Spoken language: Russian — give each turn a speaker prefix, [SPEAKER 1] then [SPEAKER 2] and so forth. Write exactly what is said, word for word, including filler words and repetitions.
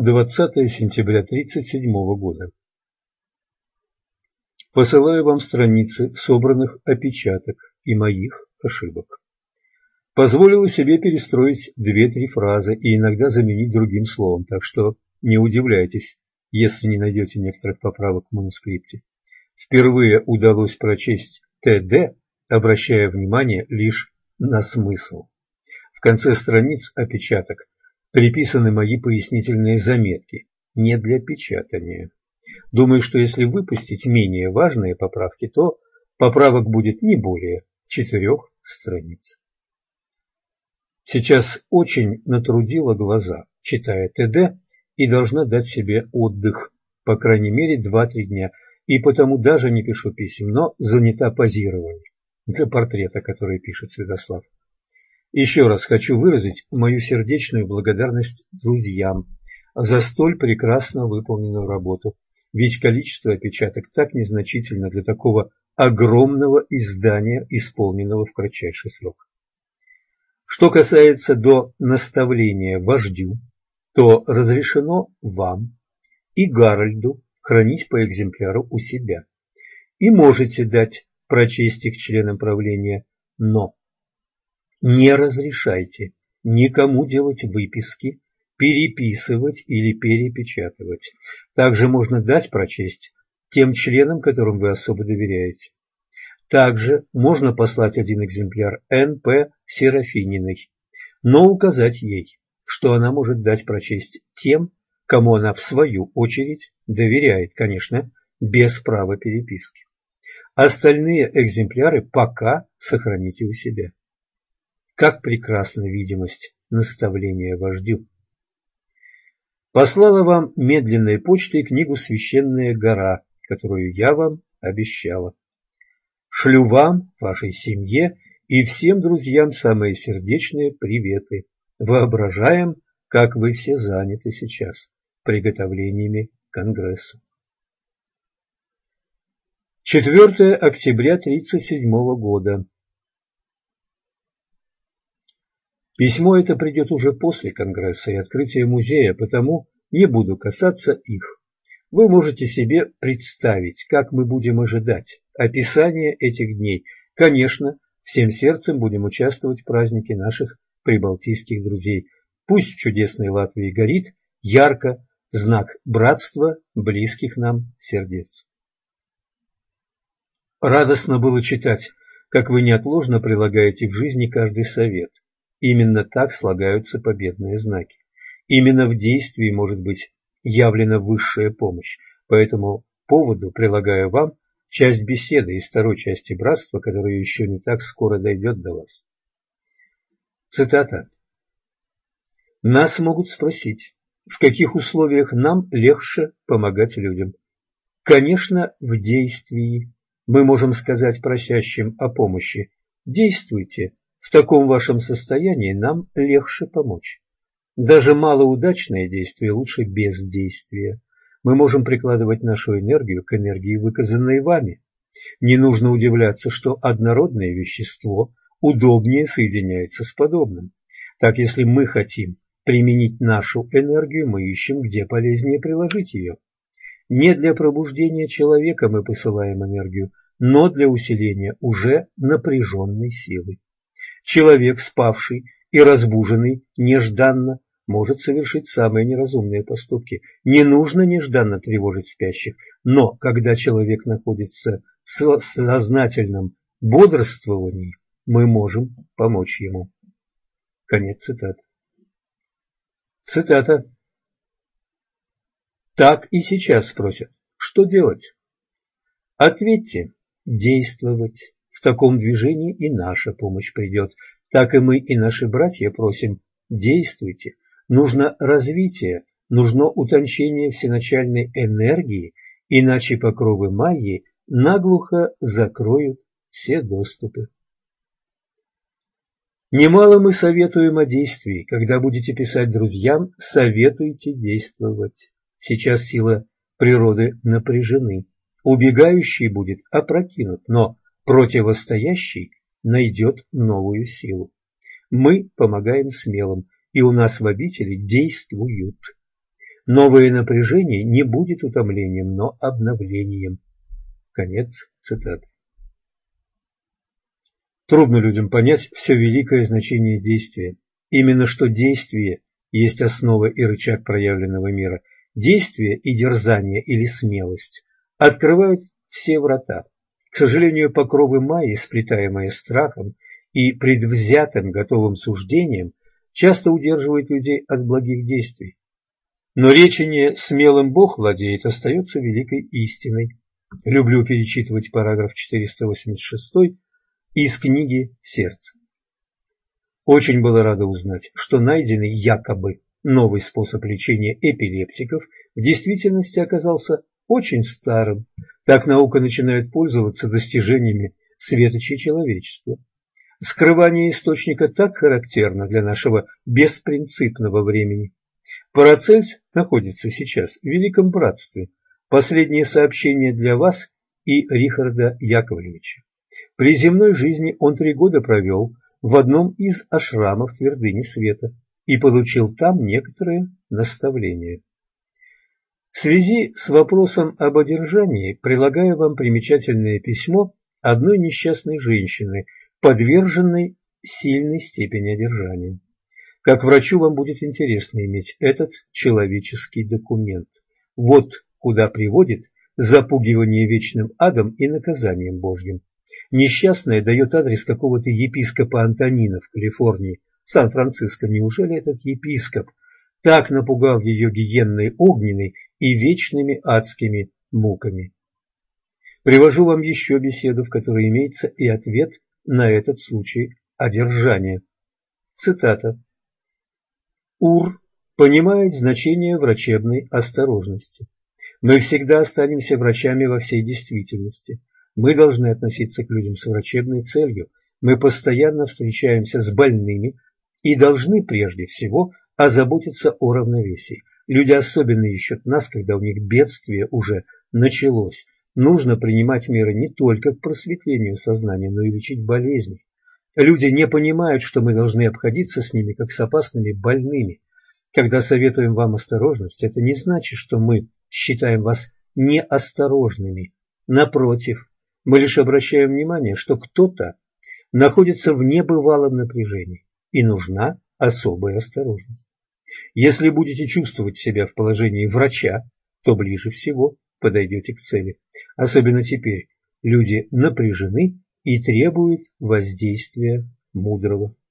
[SPEAKER 1] двадцатое сентября тридцать седьмого года. Посылаю вам страницы собранных опечаток и моих ошибок. Позволила себе перестроить две-три фразы и иногда заменить другим словом, так что не удивляйтесь, если не найдете некоторых поправок в манускрипте. Впервые удалось прочесть ТД, обращая внимание лишь на смысл. В конце страниц опечаток приписаны мои пояснительные заметки, не для печатания. Думаю, что если выпустить менее важные поправки, то поправок будет не более четырех страниц. Сейчас очень натрудила глаза, читая ТД, и должна дать себе отдых, по крайней мере, два-три дня, и потому даже не пишу писем, но занята позированием для портрета, который пишет Святослав. Еще раз хочу выразить мою сердечную благодарность друзьям за столь прекрасно выполненную работу, ведь количество опечаток так незначительно для такого огромного издания, исполненного в кратчайший срок. Что касается до наставления вождю, то разрешено вам и Гарольду хранить по экземпляру у себя, и можете дать прочесть их членам правления, но не разрешайте никому делать выписки, переписывать или перепечатывать. Также можно дать прочесть тем членам, которым вы особо доверяете. Также можно послать один экземпляр Н П Серафининой, но указать ей, что она может дать прочесть тем, кому она в свою очередь доверяет, конечно, без права переписки. Остальные экземпляры пока сохраните у себя. Как прекрасна видимость наставления вождю. Послала вам медленной почтой книгу «Священная гора», которую я вам обещала. Шлю вам, вашей семье и всем друзьям самые сердечные приветы. Воображаем, как вы все заняты сейчас приготовлениями к Конгрессу. четвёртое октября тридцать седьмого года. Письмо это придет уже после Конгресса и открытия музея, потому не буду касаться их. Вы можете себе представить, как мы будем ожидать описания этих дней. Конечно, всем сердцем будем участвовать в празднике наших прибалтийских друзей. Пусть в чудесной Латвии горит ярко знак братства близких нам сердец. Радостно было читать, как вы неотложно прилагаете в жизни каждый совет. Именно так слагаются победные знаки. Именно в действии может быть явлена высшая помощь. По этому поводу прилагаю вам часть беседы из второй части братства, которая еще не так скоро дойдет до вас. Цитата. Нас могут спросить, в каких условиях нам легче помогать людям. Конечно, в действии. Мы можем сказать просящим о помощи: действуйте. В таком вашем состоянии нам легче помочь. Даже малоудачные действия лучше бездействия. Мы можем прикладывать нашу энергию к энергии, выказанной вами. Не нужно удивляться, что однородное вещество удобнее соединяется с подобным. Так, если мы хотим применить нашу энергию, мы ищем, где полезнее приложить ее. Не для пробуждения человека мы посылаем энергию, но для усиления уже напряженной силы. Человек, спавший и разбуженный нежданно, может совершить самые неразумные поступки. Не нужно нежданно тревожить спящих, но когда человек находится в сознательном бодрствовании, мы можем помочь ему. Конец цитаты. Цитата. Так и сейчас спросят, что делать? Ответьте: действовать. В таком движении и наша помощь придет. Так и мы, и наши братья просим: действуйте. Нужно развитие, нужно утончение всеначальной энергии, иначе покровы Майи наглухо закроют все доступы. Немало мы советуем о действии. Когда будете писать друзьям, советуйте действовать. Сейчас силы природы напряжены. Убегающий будет опрокинут, но противостоящий найдет новую силу. Мы помогаем смелым, и у нас в обители действуют. Новое напряжение не будет утомлением, но обновлением. Конец цитаты. Трудно людям понять все великое значение действия. Именно что действие есть основа и рычаг проявленного мира. Действие и дерзание или смелость открывают все врата. К сожалению, покровы майи, сплетаемые страхом и предвзятым готовым суждением, часто удерживают людей от благих действий. Но речение «смелым Бог владеет» остается великой истиной. Люблю перечитывать параграф четыреста восемьдесят шесть из книги «Сердце». Очень была рада узнать, что найденный якобы новый способ лечения эпилептиков в действительности оказался очень старым. Так наука начинает пользоваться достижениями светочей человечества. Скрывание источника так характерно для нашего беспринципного времени. Парацельс находится сейчас в Великом Братстве. Последнее сообщение для вас и Рихарда Яковлевича. При земной жизни он три года провел в одном из ашрамов Твердыни Света и получил там некоторые наставления. В связи с вопросом об одержании прилагаю вам примечательное письмо одной несчастной женщины, подверженной сильной степени одержания. Как врачу вам будет интересно иметь этот человеческий документ. Вот куда приводит запугивание вечным адом и наказанием Божьим. Несчастная дает адрес какого-то епископа Антонина в Калифорнии, Сан-Франциско. Неужели этот епископ так напугал ее гиенной огненной и вечными адскими муками? Привожу вам еще беседу, в которой имеется и ответ на этот случай одержания. Цитата. Ур понимает значение врачебной осторожности. Мы всегда останемся врачами во всей действительности. Мы должны относиться к людям с врачебной целью. Мы постоянно встречаемся с больными и должны прежде всего озаботиться о равновесии. Люди особенно ищут нас, когда у них бедствие уже началось. Нужно принимать меры не только к просветлению сознания, но и лечить болезни. Люди не понимают, что мы должны обходиться с ними, как с опасными больными. Когда советуем вам осторожность, это не значит, что мы считаем вас неосторожными. Напротив, мы лишь обращаем внимание, что кто-то находится в небывалом напряжении, и нужна особая осторожность. Если будете чувствовать себя в положении врача, то ближе всего подойдете к цели. Особенно теперь люди напряжены и требуют воздействия мудрого.